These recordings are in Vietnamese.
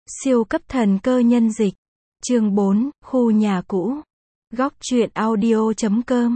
Siêu cấp thần cơ nhân dịch. Chương 4, khu nhà cũ. Góc truyện audio.com.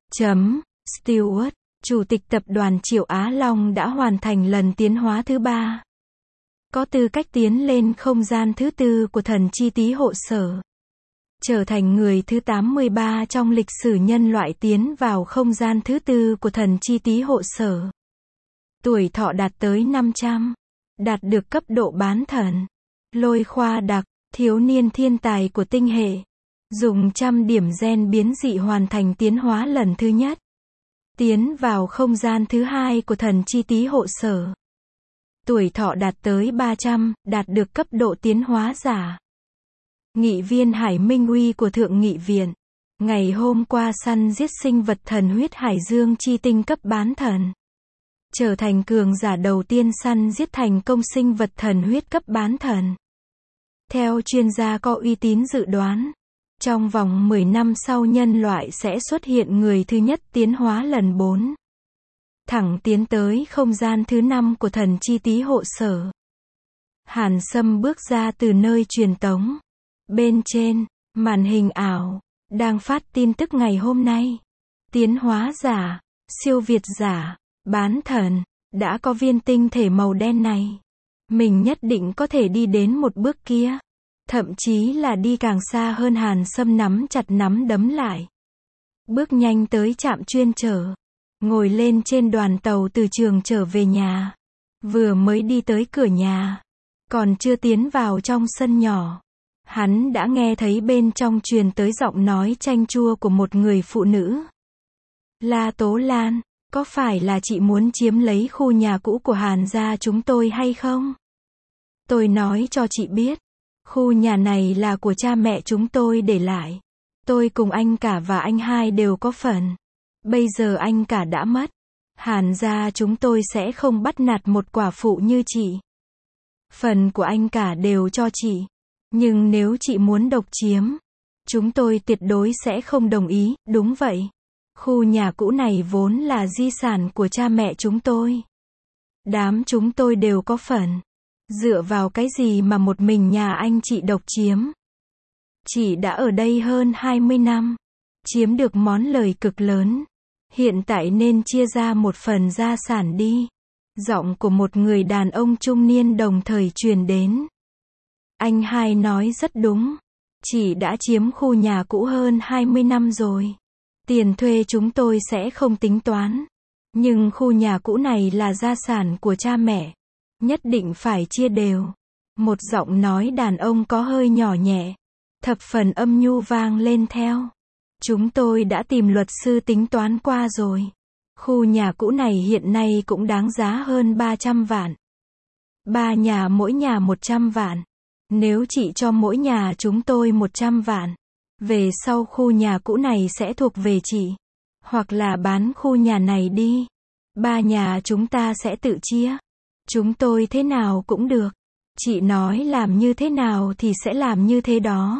Stewart, Chủ tịch tập đoàn Triệu Á Long đã hoàn thành lần tiến hóa thứ 3. Có tư cách tiến lên không gian thứ 4 của thần chi tý hộ sở. Trở thành người thứ 83 trong lịch sử nhân loại tiến vào không gian thứ 4 của thần chi tý hộ sở. Tuổi thọ đạt tới 500. Đạt được cấp độ bán thần. Lôi khoa đặc, thiếu niên thiên tài của tinh hệ. Dùng 100 điểm gen biến dị hoàn thành tiến hóa lần thứ nhất. Tiến vào không gian thứ 2 của thần chi tý hộ sở. Tuổi thọ đạt tới 300, đạt được cấp độ tiến hóa giả. Nghị viên Hải Minh Uy của Thượng nghị viện. Ngày hôm qua săn giết sinh vật thần huyết hải dương chi tinh cấp bán thần. Trở thành cường giả đầu tiên săn giết thành công sinh vật thần huyết cấp bán thần. Theo chuyên gia có uy tín dự đoán, trong vòng 10 năm sau nhân loại sẽ xuất hiện người thứ nhất tiến hóa lần 4. Thẳng tiến tới không gian thứ 5 của thần chi tý hộ sở. Hàn Sâm bước ra từ nơi truyền tống. Bên trên, màn hình ảo, đang phát tin tức ngày hôm nay. Tiến hóa giả, siêu việt giả, bán thần, đã có viên tinh thể màu đen này. Mình nhất định có thể đi đến một bước kia. Thậm chí là đi càng xa hơn. Hàn Sâm nắm chặt nắm đấm lại. Bước nhanh tới trạm chuyên chở. Ngồi lên trên đoàn tàu từ trường trở về nhà. Vừa mới đi tới cửa nhà. Còn chưa tiến vào trong sân nhỏ. Hắn đã nghe thấy bên trong truyền tới giọng nói chanh chua của một người phụ nữ. La Tố Lan, có phải là chị muốn chiếm lấy khu nhà cũ của Hàn gia chúng tôi hay không? Tôi nói cho chị biết. Khu nhà này là của cha mẹ chúng tôi để lại. Tôi cùng anh cả và anh hai đều có phần. Bây giờ anh cả đã mất. Hàn gia chúng tôi sẽ không bắt nạt một quả phụ như chị. Phần của anh cả đều cho chị. Nhưng nếu chị muốn độc chiếm, chúng tôi tuyệt đối sẽ không đồng ý. Đúng vậy. Khu nhà cũ này vốn là di sản của cha mẹ chúng tôi. Đám chúng tôi đều có phần. Dựa vào cái gì mà một mình nhà anh chị độc chiếm? Chị đã ở đây hơn 20 năm. Chiếm được món lời cực lớn. Hiện tại nên chia ra một phần gia sản đi. Giọng của một người đàn ông trung niên đồng thời truyền đến. Anh hai nói rất đúng. Chị đã chiếm khu nhà cũ hơn 20 năm rồi. Tiền thuê chúng tôi sẽ không tính toán. Nhưng khu nhà cũ này là gia sản của cha mẹ. Nhất định phải chia đều. Một giọng nói đàn ông có hơi nhỏ nhẹ. Thập phần âm nhu vang lên theo. Chúng tôi đã tìm luật sư tính toán qua rồi. Khu nhà cũ này hiện nay cũng đáng giá hơn 300 vạn. 3 nhà mỗi nhà 100 vạn. Nếu chị cho mỗi nhà chúng tôi 100 vạn. Về sau khu nhà cũ này sẽ thuộc về chị. Hoặc là bán khu nhà này đi. 3 nhà chúng ta sẽ tự chia. Chúng tôi thế nào cũng được. Chị nói làm như thế nào thì sẽ làm như thế đó.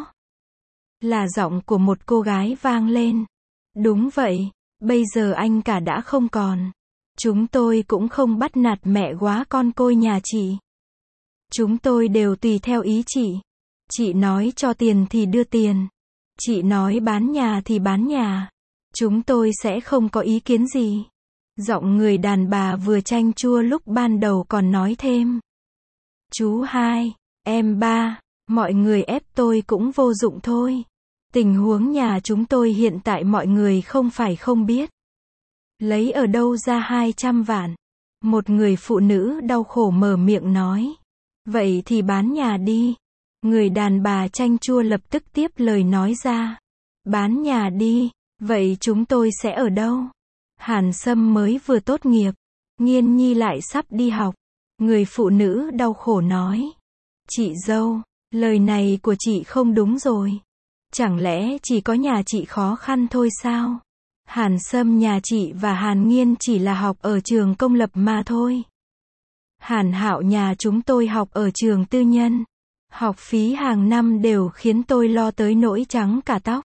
Là giọng của một cô gái vang lên. Đúng vậy, bây giờ anh cả đã không còn. Chúng tôi cũng không bắt nạt mẹ quá con côi nhà chị. Chúng tôi đều tùy theo ý chị. Chị nói cho tiền thì đưa tiền. Chị nói bán nhà thì bán nhà. Chúng tôi sẽ không có ý kiến gì. Giọng người đàn bà vừa chanh chua lúc ban đầu còn nói thêm. Chú hai, em ba, mọi người ép tôi cũng vô dụng thôi. Tình huống nhà chúng tôi hiện tại mọi người không phải không biết. Lấy ở đâu ra 200 vạn? Một người phụ nữ đau khổ mở miệng nói. Vậy thì bán nhà đi. Người đàn bà chanh chua lập tức tiếp lời nói ra. Bán nhà đi, vậy chúng tôi sẽ ở đâu? Hàn Sâm mới vừa tốt nghiệp. Nghiên nhi lại sắp đi học. Người phụ nữ đau khổ nói. Chị dâu, lời này của chị không đúng rồi. Chẳng lẽ chỉ có nhà chị khó khăn thôi sao? Hàn Sâm nhà chị và Hàn Nghiên chỉ là học ở trường công lập mà thôi. Hàn Hạo nhà chúng tôi học ở trường tư nhân. Học phí hàng năm đều khiến tôi lo tới nỗi trắng cả tóc.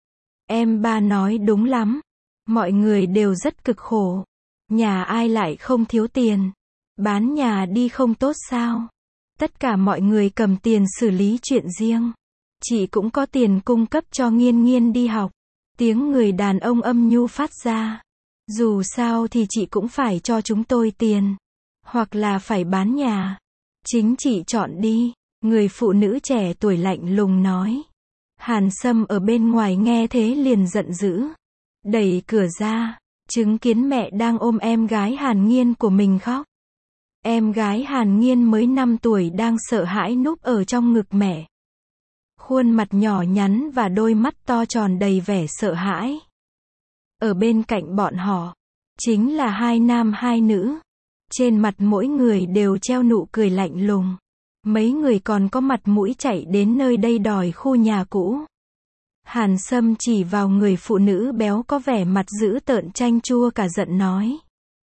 Em ba nói đúng lắm. Mọi người đều rất cực khổ. Nhà ai lại không thiếu tiền. Bán nhà đi không tốt sao? Tất cả mọi người cầm tiền xử lý chuyện riêng. Chị cũng có tiền cung cấp cho Nghiên Nghiên đi học. Tiếng người đàn ông âm nhu phát ra. Dù sao thì chị cũng phải cho chúng tôi tiền. Hoặc là phải bán nhà. Chính chị chọn đi. Người phụ nữ trẻ tuổi lạnh lùng nói. Hàn Sâm ở bên ngoài nghe thế liền giận dữ. Đẩy cửa ra. Chứng kiến mẹ đang ôm em gái Hàn Nghiên của mình khóc. Em gái Hàn Nghiên mới 5 tuổi đang sợ hãi núp ở trong ngực mẹ. Khuôn mặt nhỏ nhắn và đôi mắt to tròn đầy vẻ sợ hãi. Ở bên cạnh bọn họ, chính là 2 nam 2 nữ. Trên mặt mỗi người đều treo nụ cười lạnh lùng. Mấy người còn có mặt mũi chạy đến nơi đây đòi khu nhà cũ. Hàn Sâm chỉ vào người phụ nữ béo có vẻ mặt dữ tợn chanh chua cả giận nói.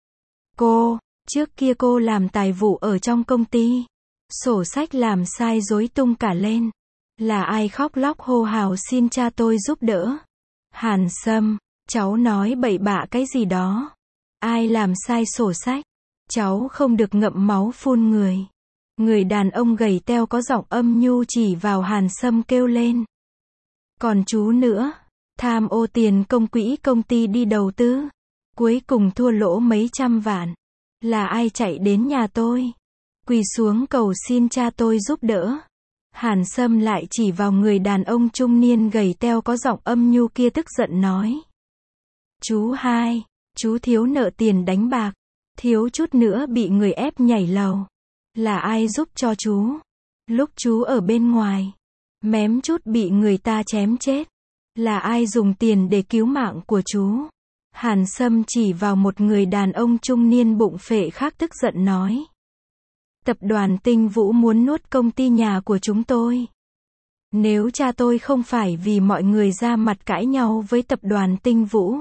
Cô, trước kia cô làm tài vụ ở trong công ty. Sổ sách làm sai rối tung cả lên. Là ai khóc lóc hô hào xin cha tôi giúp đỡ? Hàn Sâm, cháu nói bậy bạ cái gì đó? Ai làm sai sổ sách? Cháu không được ngậm máu phun người. Người đàn ông gầy teo có giọng âm nhu chỉ vào Hàn Sâm kêu lên. Còn chú nữa, tham ô tiền công quỹ công ty đi đầu tư. Cuối cùng thua lỗ mấy trăm vạn. Là ai chạy đến nhà tôi? Quỳ xuống cầu xin cha tôi giúp đỡ. Hàn Sâm lại chỉ vào người đàn ông trung niên gầy teo có giọng âm nhu kia tức giận nói. Chú hai, chú thiếu nợ tiền đánh bạc. Thiếu chút nữa bị người ép nhảy lầu. Là ai giúp cho chú? Lúc chú ở bên ngoài, mém chút bị người ta chém chết. Là ai dùng tiền để cứu mạng của chú? Hàn Sâm chỉ vào một người đàn ông trung niên bụng phệ khác tức giận nói. Tập đoàn Tinh Vũ muốn nuốt công ty nhà của chúng tôi. Nếu cha tôi không phải vì mọi người ra mặt cãi nhau với tập đoàn Tinh Vũ,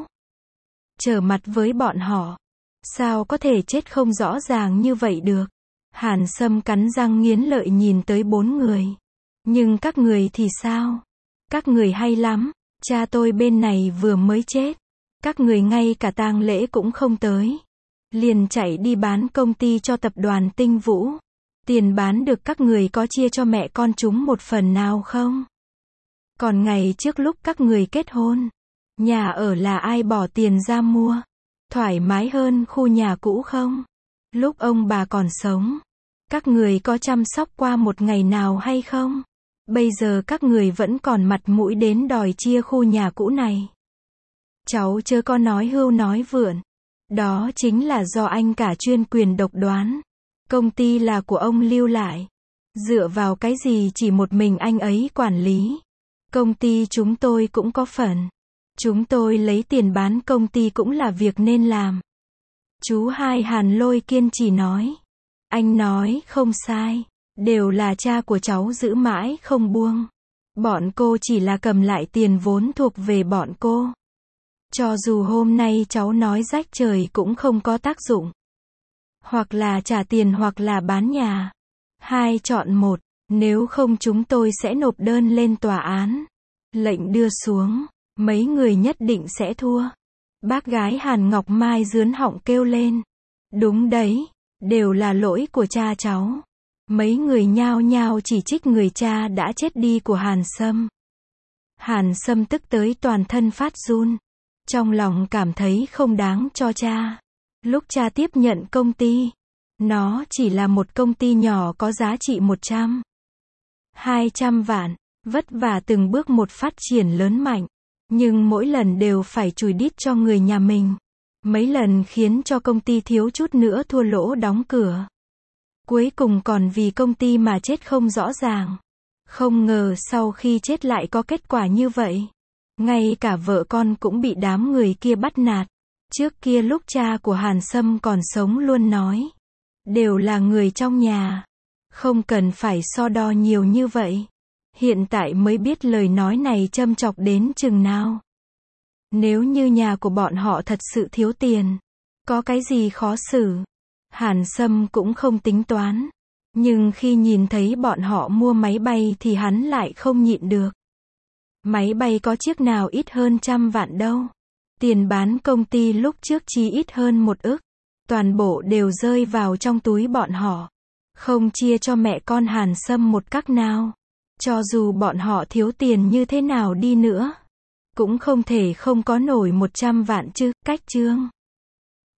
trở mặt với bọn họ, sao có thể chết không rõ ràng như vậy được? Hàn Sâm cắn răng nghiến lợi nhìn tới 4 người. Nhưng các người thì sao? Các người hay lắm, cha tôi bên này vừa mới chết. Các người ngay cả tang lễ cũng không tới. Liền chạy đi bán công ty cho tập đoàn Tinh Vũ. Tiền bán được các người có chia cho mẹ con chúng một phần nào không? Còn ngày trước lúc các người kết hôn, nhà ở là ai bỏ tiền ra mua? Thoải mái hơn khu nhà cũ không? Lúc ông bà còn sống, các người có chăm sóc qua một ngày nào hay không? Bây giờ các người vẫn còn mặt mũi đến đòi chia khu nhà cũ này. Cháu chớ có nói hưu nói vượn. Đó chính là do anh cả chuyên quyền độc đoán. Công ty là của ông lưu lại. Dựa vào cái gì chỉ một mình anh ấy quản lý? Công ty chúng tôi cũng có phần. Chúng tôi lấy tiền bán công ty cũng là việc nên làm. Chú hai Hàn Lôi kiên trì nói. Anh nói không sai. Đều là cha của cháu giữ mãi không buông. Bọn cô chỉ là cầm lại tiền vốn thuộc về bọn cô. Cho dù hôm nay cháu nói rách trời cũng không có tác dụng. Hoặc là trả tiền hoặc là bán nhà. Hai chọn một, nếu không chúng tôi sẽ nộp đơn lên tòa án. Lệnh đưa xuống, mấy người nhất định sẽ thua. Bác gái Hàn Ngọc Mai dướn họng kêu lên. Đúng đấy, đều là lỗi của cha cháu. Mấy người nhao nhao chỉ trích người cha đã chết đi của Hàn Sâm. Hàn Sâm tức tới toàn thân phát run. Trong lòng cảm thấy không đáng cho cha. Lúc cha tiếp nhận công ty, nó chỉ là một công ty nhỏ có giá trị 200 vạn, vất vả từng bước một phát triển lớn mạnh. Nhưng mỗi lần đều phải chùi đít cho người nhà mình. Mấy lần khiến cho công ty thiếu chút nữa thua lỗ đóng cửa. Cuối cùng còn vì công ty mà chết không rõ ràng. Không ngờ sau khi chết lại có kết quả như vậy. Ngay cả vợ con cũng bị đám người kia bắt nạt. Trước kia lúc cha của Hàn Sâm còn sống luôn nói. Đều là người trong nhà. Không cần phải so đo nhiều như vậy. Hiện tại mới biết lời nói này châm chọc đến chừng nào. Nếu như nhà của bọn họ thật sự thiếu tiền, có cái gì khó xử, Hàn Sâm cũng không tính toán. Nhưng khi nhìn thấy bọn họ mua máy bay thì hắn lại không nhịn được. Máy bay có chiếc nào ít hơn 100 vạn đâu. Tiền bán công ty lúc trước chỉ ít hơn 1 ức. Toàn bộ đều rơi vào trong túi bọn họ. Không chia cho mẹ con Hàn Sâm một các nào. Cho dù bọn họ thiếu tiền như thế nào đi nữa, cũng không thể không có nổi 100 vạn chứ, cách Trương